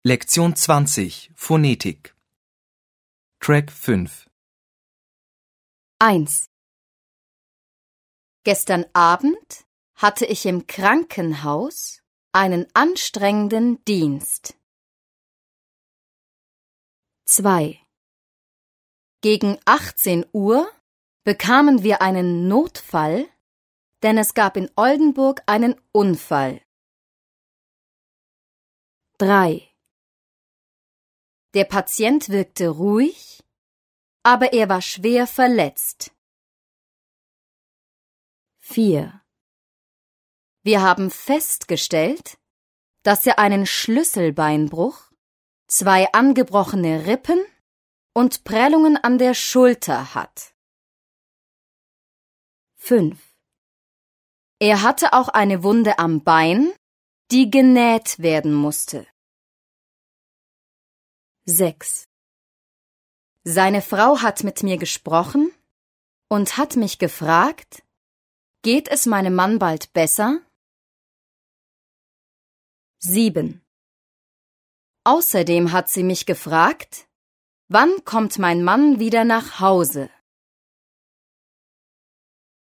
Lektion 20 Phonetik Track 5 1. Gestern Abend hatte ich im Krankenhaus einen anstrengenden Dienst. 2. Gegen 18 Uhr bekamen wir einen Notfall, denn es gab in Oldenburg einen Unfall. 3. Der Patient wirkte ruhig, aber er war schwer verletzt. 4. Wir haben festgestellt, dass er einen Schlüsselbeinbruch, 2 angebrochene Rippen und Prellungen an der Schulter hat. 5. Er hatte auch eine Wunde am Bein, die genäht werden musste. 6. Seine Frau hat mit mir gesprochen und hat mich gefragt, geht es meinem Mann bald besser? 7. Außerdem hat sie mich gefragt, wann kommt mein Mann wieder nach Hause?